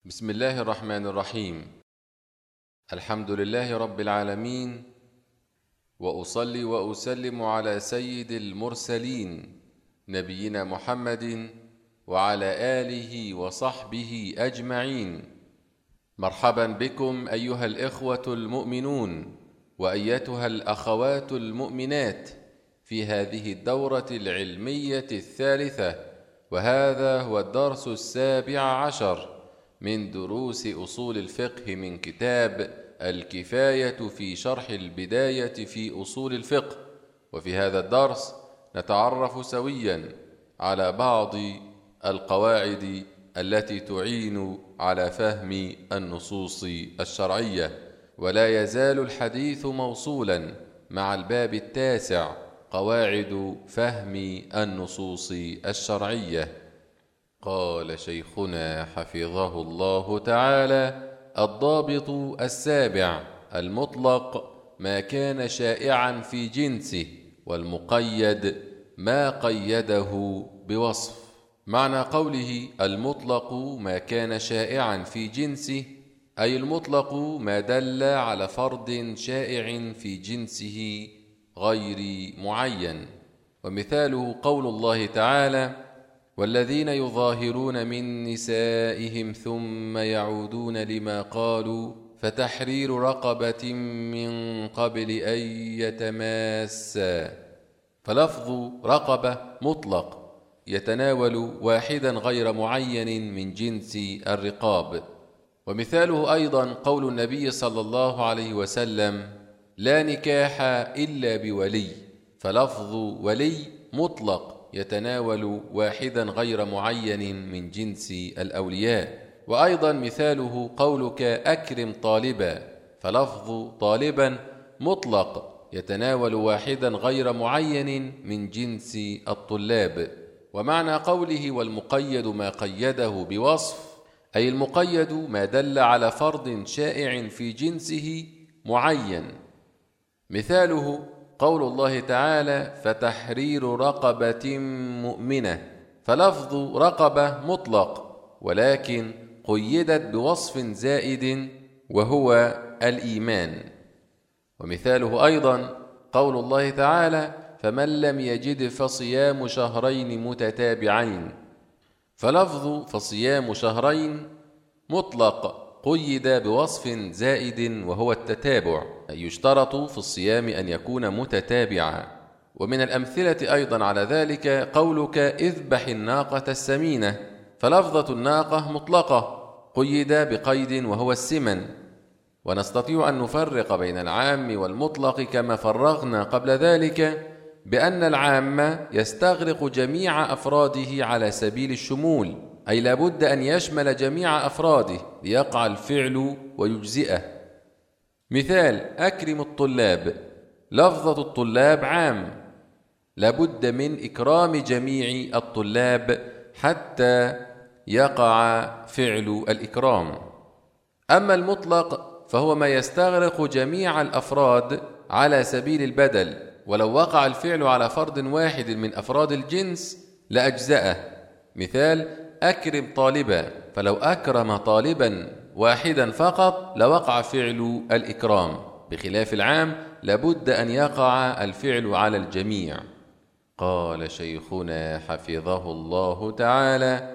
بسم الله الرحمن الرحيم. الحمد لله رب العالمين، وأصلي وأسلم على سيد المرسلين نبينا محمد وعلى آله وصحبه أجمعين. مرحبا بكم أيها الإخوة المؤمنون وأيتها الأخوات المؤمنات في هذه الدورة العلمية الثالثة، وهذا هو الدرس 17 من دروس أصول الفقه من كتاب الكفاية في شرح البداية في أصول الفقه. وفي هذا الدرس نتعرف سويا على بعض القواعد التي تعين على فهم النصوص الشرعية، ولا يزال الحديث موصولا مع الباب 9 قواعد فهم النصوص الشرعية. قال شيخنا حفظه الله تعالى: الضابط 7 المطلق ما كان شائعا في جنسه، والمقيد ما قيده بوصف. معنى قوله المطلق ما كان شائعا في جنسه، أي المطلق ما دل على فرد شائع في جنسه غير معين. ومثاله قول الله تعالى: والذين يظاهرون من نسائهم ثم يعودون لما قالوا فتحرير رقبة من قبل أن يتماسا. فلفظ رقبة مطلق يتناول واحدا غير معين من جنس الرقاب. ومثاله أيضا قول النبي صلى الله عليه وسلم: لا نكاح إلا بولي. فلفظ ولي مطلق يتناول واحدا غير معين من جنس الأولياء. وأيضا مثاله قولك أكرم طالبا. فلفظ طالبا مطلق يتناول واحدا غير معين من جنس الطلاب. ومعنى قوله والمقيد ما قيده بوصف، أي المقيد ما دل على فرد شائع في جنسه معين. مثاله قول الله تعالى: فتحرير رقبة مؤمنة. فلفظ رقبة مطلق، ولكن قيدت بوصف زائد وهو الإيمان. ومثاله أيضا قول الله تعالى: فمن لم يجد فصيام شهرين متتابعين. فلفظ فصيام شهرين مطلق قيد بوصف زائد وهو التتابع، أي يشترط في الصيام أن يكون متتابعا. ومن الأمثلة أيضا على ذلك قولك اذبح الناقة السمينة. فلفظة الناقة مطلقة قيد بقيد وهو السمن. ونستطيع أن نفرق بين العام والمطلق كما فرغنا قبل ذلك بأن العام يستغرق جميع أفراده على سبيل الشمول، أي لابد أن يشمل جميع أفراده ليقع الفعل ويجزئه. مثال أكرم الطلاب. لفظة الطلاب عام، لابد من إكرام جميع الطلاب حتى يقع فعل الإكرام. أما المطلق فهو ما يستغرق جميع الأفراد على سبيل البدل، ولو وقع الفعل على فرد واحد من أفراد الجنس لأجزأه. مثال أكرم طالبا. فلو أكرم طالبا واحدا فقط لوقع فعل الإكرام، بخلاف العام لابد أن يقع الفعل على الجميع. قال شيخنا حفظه الله تعالى: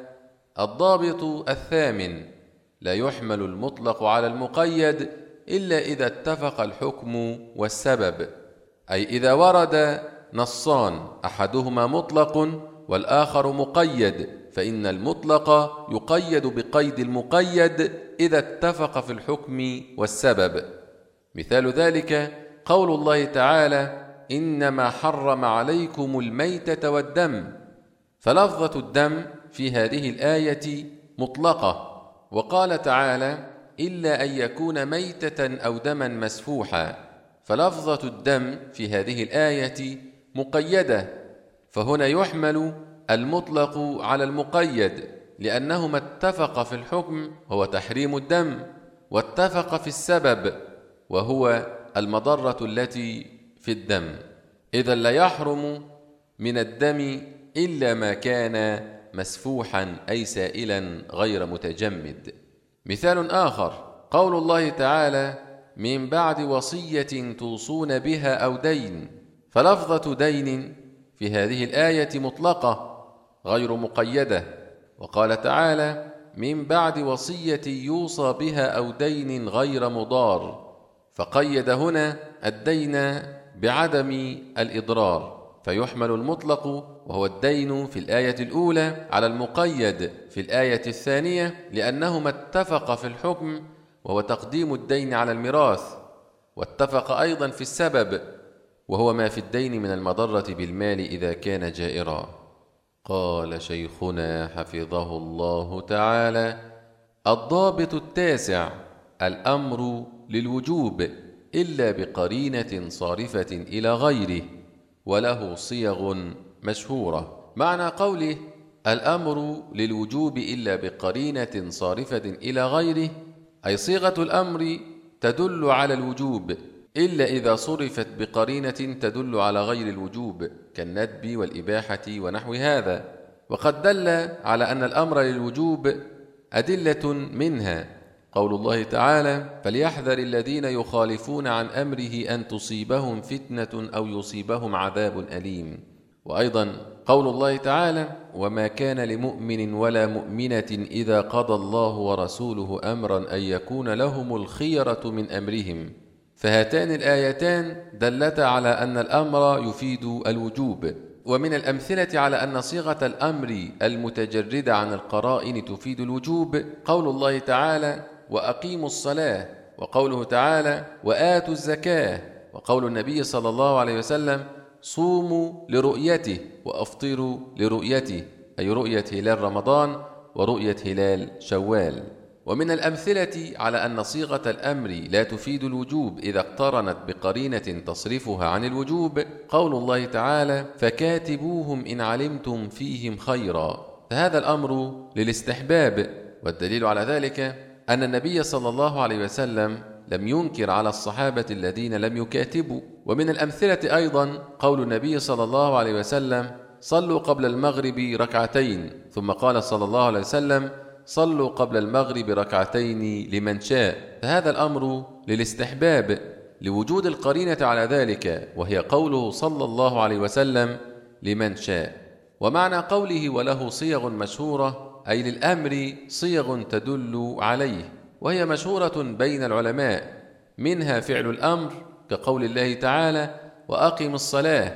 الضابط 8 لا يحمل المطلق على المقيد إلا إذا اتفق الحكم والسبب، أي إذا ورد نصان أحدهما مطلق والآخر مقيد، فإن المطلق يقيد بقيد المقيد إذا اتفق في الحكم والسبب. مثال ذلك قول الله تعالى: إنما حرم عليكم الميتة والدم. فلفظة الدم في هذه الآية مطلقة. وقال تعالى: إلا أن يكون ميتة أو دما مسفوحا. فلفظة الدم في هذه الآية مقيدة، فهنا يحمل المطلق على المقيد لأنهما اتفق في الحكم هو تحريم الدم، واتفق في السبب وهو المضرة التي في الدم. إذا لا يحرم من الدم إلا ما كان مسفوحا أي سائلا غير متجمد. مثال آخر قول الله تعالى: من بعد وصية توصون بها أو دين، فلفظة دين في هذه الآية مطلقة غير مقيدة. وقال تعالى: من بعد وصية يوصى بها أو دين غير مضار، فقيد هنا الدين بعدم الإضرار، فيحمل المطلق وهو الدين في الآية الأولى على المقيد في الآية الثانية، لأنهما اتفقا في الحكم وهو تقديم الدين على الميراث، واتفق أيضا في السبب وهو ما في الدين من المضرة بالمال إذا كان جائرا. قال شيخنا حفظه الله تعالى: الضابط التاسع: الأمر للوجوب إلا بقرينة صارفة إلى غيره، وله صيغ مشهورة. معنى قوله الأمر للوجوب إلا بقرينة صارفة إلى غيره، أي صيغة الأمر تدل على الوجوب إلا إذا صرفت بقرينة تدل على غير الوجوب كالندب والإباحة ونحو هذا. وقد دل على أن الأمر للوجوب أدلة منها قول الله تعالى: فليحذر الذين يخالفون عن أمره أن تصيبهم فتنة أو يصيبهم عذاب أليم. وأيضا قول الله تعالى: وما كان لمؤمن ولا مؤمنة إذا قضى الله ورسوله أمرا أن يكون لهم الخيرة من أمرهم. فهاتان الآيتان دلتا على أن الأمر يفيد الوجوب. ومن الأمثلة على أن صيغة الأمر المتجردة عن القرائن تفيد الوجوب قول الله تعالى: وأقيموا الصلاة، وقوله تعالى: وآتوا الزكاة، وقول النبي صلى الله عليه وسلم: صوموا لرؤيته وأفطروا لرؤيته، أي رؤية هلال رمضان ورؤية هلال شوال. ومن الأمثلة على أن صيغة الأمر لا تفيد الوجوب إذا اقترنت بقرينة تصرفها عن الوجوب قول الله تعالى: فكاتبوهم إن علمتم فيهم خيرا، فهذا الأمر للاستحباب. والدليل على ذلك أن النبي صلى الله عليه وسلم لم ينكر على الصحابة الذين لم يكاتبوا. ومن الأمثلة أيضا قول النبي صلى الله عليه وسلم: صلوا قبل المغرب ركعتين، ثم قال صلى الله عليه وسلم: صلوا قبل المغرب ركعتين لمن شاء، فهذا الأمر للاستحباب لوجود القرينة على ذلك، وهي قوله صلى الله عليه وسلم: لمن شاء. ومعنى قوله وله صيغ مشهورة أي للأمر صيغ تدل عليه، وهي مشهورة بين العلماء، منها فعل الأمر كقول الله تعالى: وأقم الصلاة،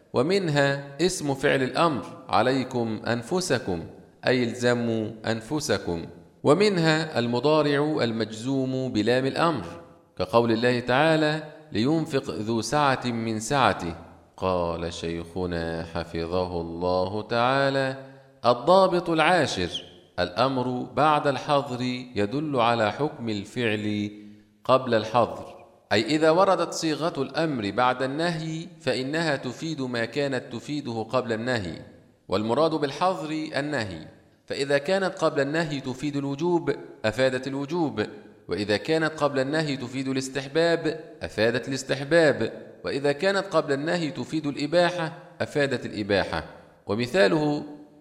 ومنها اسم فعل الأمر: عليكم أنفسكم، أي الزموا أنفسكم. ومنها المضارع المجزوم بلام الأمر كقول الله تعالى: لينفق ذو سعة من سعته. قال شيخنا حفظه الله تعالى: الضابط العاشر: الأمر بعد الحظر يدل على حكم الفعل قبل الحظر، أي إذا وردت صيغة الأمر بعد النهي فإنها تفيد ما كانت تفيده قبل النهي، والمراد بالحظر النهي، فإذا كانت قبل النهي تفيد الوجوب أفادت الوجوب، وإذا كانت قبل النهي تفيد الاستحباب أفادت الاستحباب، وإذا كانت قبل النهي تفيد الإباحة أفادت الإباحة. ومثاله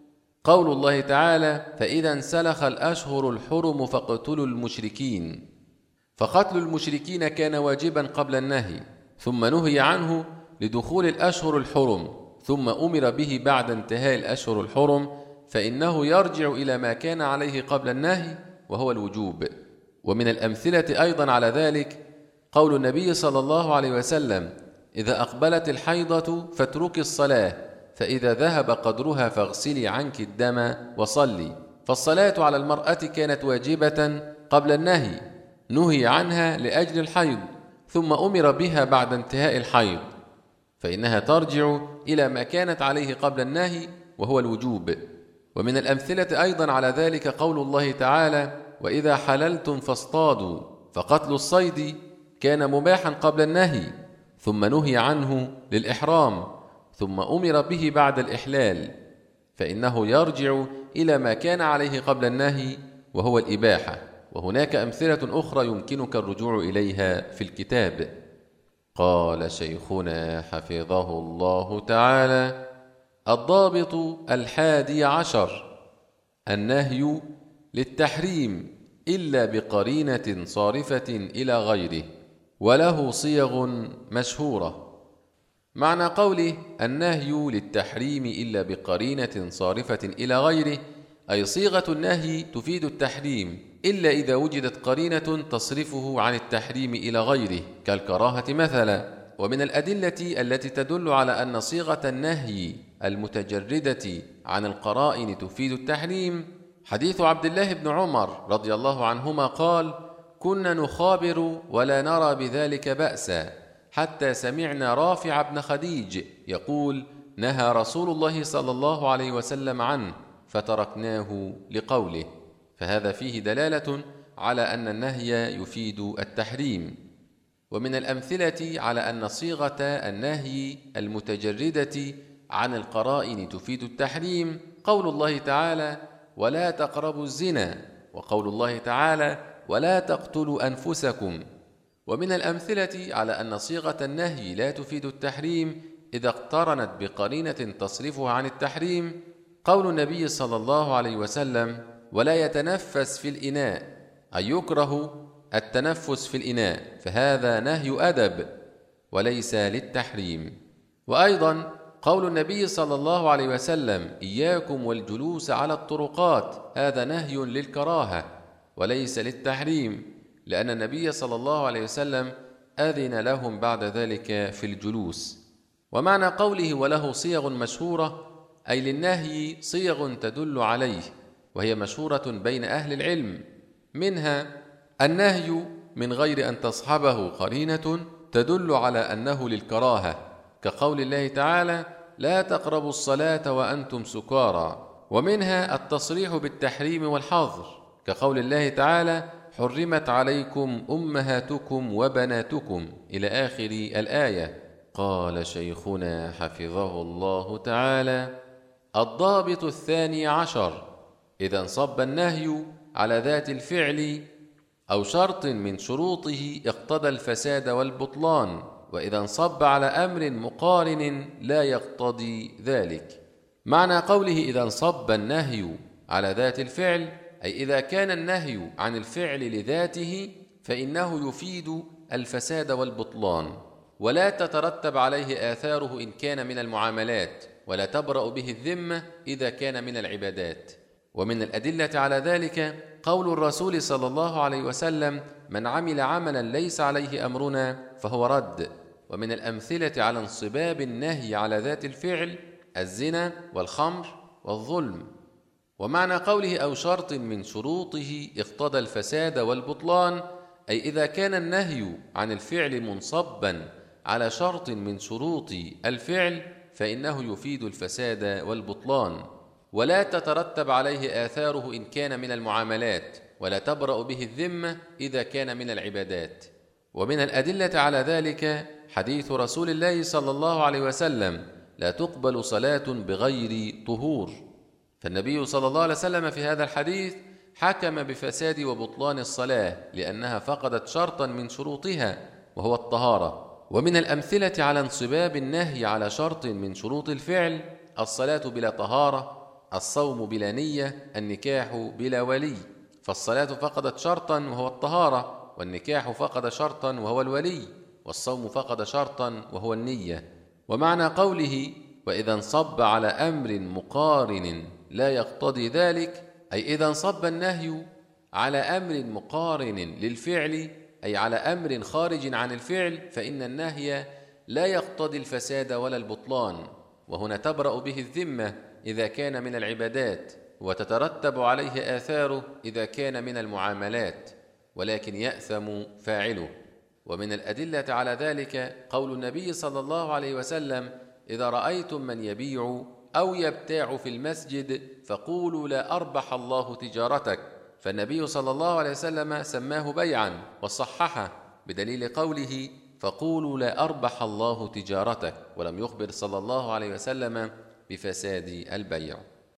قول الله تعالى: فإذا انسلخ الأشهر الحرم فاقتلوا المشركين، فقتل المشركين كان واجبا قبل النهي، ثم نهي عنه لدخول الأشهر الحرم، ثم أمر به بعد انتهاء الأشهر الحرم، فإنه يرجع إلى ما كان عليه قبل النهي وهو الوجوب. ومن الأمثلة أيضا على ذلك قول النبي صلى الله عليه وسلم: إذا أقبلت الحيضة فاتركي الصلاة، فإذا ذهب قدرها فاغسلي عنك الدم وصلي. فالصلاة على المرأة كانت واجبة قبل النهي، نهي عنها لأجل الحيض، ثم أمر بها بعد انتهاء الحيض، فإنها ترجع إلى ما كانت عليه قبل النهي وهو الوجوب. ومن الأمثلة أيضا على ذلك قول الله تعالى: وإذا حللتم فاصطادوا، فقتل الصيد كان مباحا قبل النهي، ثم نهي عنه للإحرام، ثم أمر به بعد الإحلال، فإنه يرجع إلى ما كان عليه قبل النهي وهو الإباحة. وهناك أمثلة أخرى يمكنك الرجوع إليها في الكتاب. قال شيخنا حفظه الله تعالى: الضابط 11: النهي للتحريم إلا بقرينة صارفة إلى غيره، وله صيغ مشهورة. معنى قوله النهي للتحريم إلا بقرينة صارفة إلى غيره، أي صيغة النهي تفيد التحريم إلا إذا وجدت قرينة تصرفه عن التحريم إلى غيره كالكراهة مثلا. ومن الأدلة التي تدل على أن صيغة النهي المتجردة عن القرائن تفيد التحريم حديث عبد الله بن عمر رضي الله عنهما قال: كنا نخابر ولا نرى بذلك بأسا، حتى سمعنا رافع بن خديج يقول: نهى رسول الله صلى الله عليه وسلم عنه فتركناه لقوله. فهذا فيه دلالة على أن النهي يفيد التحريم. ومن الأمثلة على أن صيغة النهي المتجردة عن القرائن تفيد التحريم قول الله تعالى: ولا تقربوا الزنا، وقول الله تعالى: ولا تقتلوا أنفسكم. ومن الأمثلة على أن صيغة النهي لا تفيد التحريم إذا اقترنت بقرينة تصرفها عن التحريم قول النبي صلى الله عليه وسلم: ولا يتنفس في الإناء، أي يكره التنفس في الإناء، فهذا نهي أدب وليس للتحريم. وأيضا قول النبي صلى الله عليه وسلم: إياكم والجلوس على الطرقات، هذا نهي للكراهة وليس للتحريم، لأن النبي صلى الله عليه وسلم أذن لهم بعد ذلك في الجلوس. ومعنى قوله وله صيغ مشهورة، أي للنهي صيغ تدل عليه، وهي مشهورة بين أهل العلم، منها النهي من غير أن تصحبه قرينة تدل على أنه للكراهة، كقول الله تعالى: لا تقربوا الصلاة وأنتم سكارى. ومنها التصريح بالتحريم والحظر، كقول الله تعالى: حرمت عليكم أمهاتكم وبناتكم إلى آخر الآية. قال شيخنا حفظه الله تعالى: الضابط 12، إذا انصب النهي على ذات الفعل أو شرط من شروطه اقتضى الفساد والبطلان، وإذا انصب على أمر مقارن لا يقتضي ذلك. معنى قوله إذا انصب النهي على ذات الفعل، أي إذا كان النهي عن الفعل لذاته فإنه يفيد الفساد والبطلان، ولا تترتب عليه آثاره إن كان من المعاملات، ولا تبرأ به الذمة إذا كان من العبادات. ومن الأدلة على ذلك قول الرسول صلى الله عليه وسلم: من عمل عملا ليس عليه أمرنا فهو رد. ومن الأمثلة على انصباب النهي على ذات الفعل الزنا والخمر والظلم. ومعنى قوله أو شرط من شروطه اقتضى الفساد والبطلان، أي إذا كان النهي عن الفعل منصبا على شرط من شروط الفعل فإنه يفيد الفساد والبطلان، ولا تترتب عليه آثاره إن كان من المعاملات، ولا تبرأ به الذمة إذا كان من العبادات. ومن الأدلة على ذلك حديث رسول الله صلى الله عليه وسلم: لا تقبل صلاة بغير طهور. فالنبي صلى الله عليه وسلم في هذا الحديث حكم بفساد وبطلان الصلاة لأنها فقدت شرطا من شروطها وهو الطهارة. ومن الأمثلة على انصباب النهي على شرط من شروط الفعل الصلاة بلا طهارة، الصوم بلا نية، النكاح بلا ولي. فالصلاة فقدت شرطا وهو الطهارة، والنكاح فقد شرطا وهو الولي، والصوم فقد شرطا وهو النية. ومعنى قوله وإذا انصب على أمر مقارن لا يقتضي ذلك، أي إذا انصب النهي على أمر مقارن للفعل، أي على أمر خارج عن الفعل، فإن النهي لا يقتضي الفساد ولا البطلان، وهنا تبرأ به الذمة إذا كان من العبادات، وتترتب عليه آثاره إذا كان من المعاملات، ولكن يأثم فاعله. ومن الأدلة على ذلك قول النبي صلى الله عليه وسلم: إذا رأيتم من يبيع أو يبتاع في المسجد فقولوا لا أربح الله تجارتك. فالنبي صلى الله عليه وسلم سماه بيعا وصححه بدليل قوله: فقولوا لا أربح الله تجارتك، ولم يخبر صلى الله عليه وسلم بفساد البيع.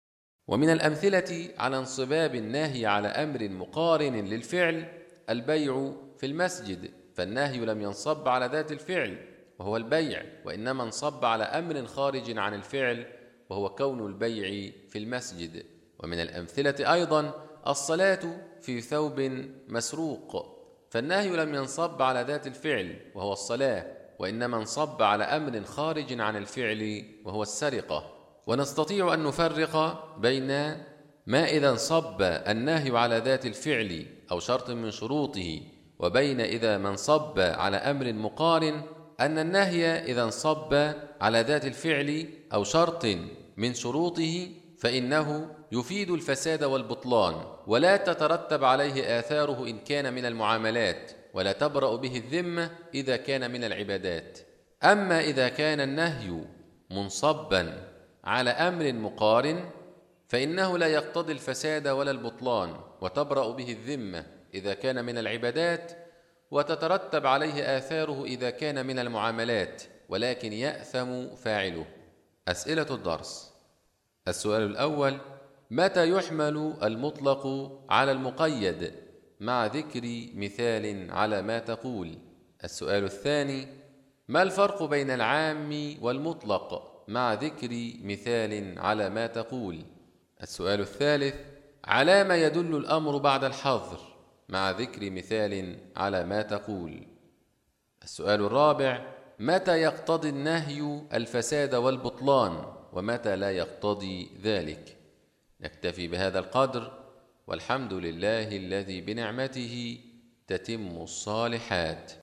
ومن الأمثلة على انصباب النهي على أمر مقارن للفعل البيع في المسجد، فالنهي لم ينصب على ذات الفعل وهو البيع، وإنما انصب على أمر خارج عن الفعل وهو كون البيع في المسجد. ومن الأمثلة أيضا الصلاة في ثوب مسروق، فالنهي لم ينصب على ذات الفعل وهو الصلاة، وإنما انصب على أمر خارج عن الفعل وهو السرقة. ونستطيع أن نفرق بين ما إذا انصب النهي على ذات الفعل أو شرط من شروطه، وبين إذا ما انصب على أمر مقارن، أن النهي إذا انصب على ذات الفعل أو شرط من شروطه فإنه يفيد الفساد والبطلان، ولا تترتب عليه آثاره إن كان من المعاملات، ولا تبرأ به الذمة إذا كان من العبادات. أما إذا كان النهي منصبا على أمر مقارن فإنه لا يقتضي الفساد ولا البطلان، وتبرأ به الذمة إذا كان من العبادات، وتترتب عليه آثاره إذا كان من المعاملات، ولكن يأثم فاعله. أسئلة الدرس: السؤال الأول: متى يحمل المطلق على المقيد مع ذكر مثال على ما تقول؟ السؤال الثاني: ما الفرق بين العام والمطلق مع ذكر مثال على ما تقول؟ السؤال الثالث: على ما يدل الأمر بعد الحظر مع ذكر مثال على ما تقول؟ السؤال الرابع: متى يقتضي النهي الفساد والبطلان ومتى لا يقتضي ذلك؟ نكتفي بهذا القدر، والحمد لله الذي بنعمته تتم الصالحات.